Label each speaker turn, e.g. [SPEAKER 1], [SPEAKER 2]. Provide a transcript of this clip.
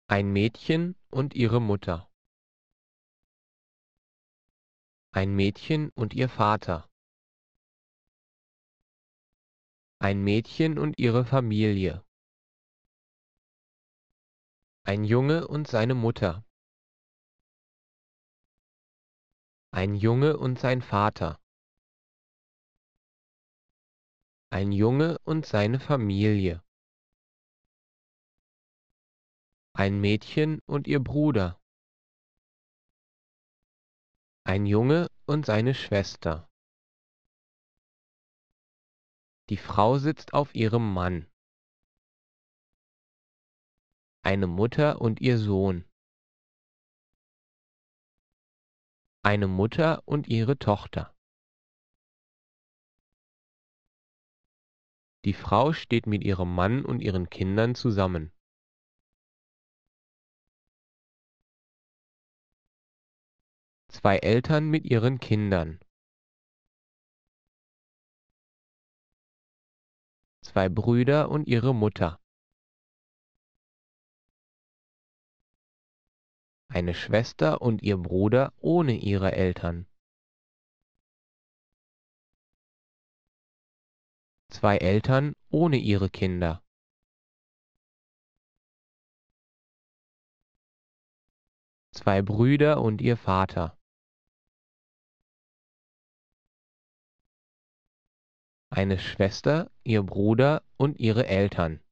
[SPEAKER 1] Ein Mädchen und ihre Mutter. Ein Mädchen und ihr Vater. Ein Mädchen und ihre Familie. Ein Junge und seine Mutter. Ein Junge und sein Vater. Ein Junge und seine Familie. Ein Mädchen und ihr Bruder. Ein Junge und seine Schwester. Die Frau sitzt auf ihrem Mann. Eine Mutter und ihr Sohn. Eine Mutter und ihre Tochter. Die Frau steht mit ihrem Mann und ihren Kindern zusammen. Zwei Eltern mit ihren Kindern. Zwei Brüder und ihre Mutter. Eine Schwester und ihr Bruder ohne ihre Eltern. Zwei Eltern ohne ihre Kinder. Zwei Brüder und ihr Vater. Eine Schwester, ihr Bruder und ihre Eltern.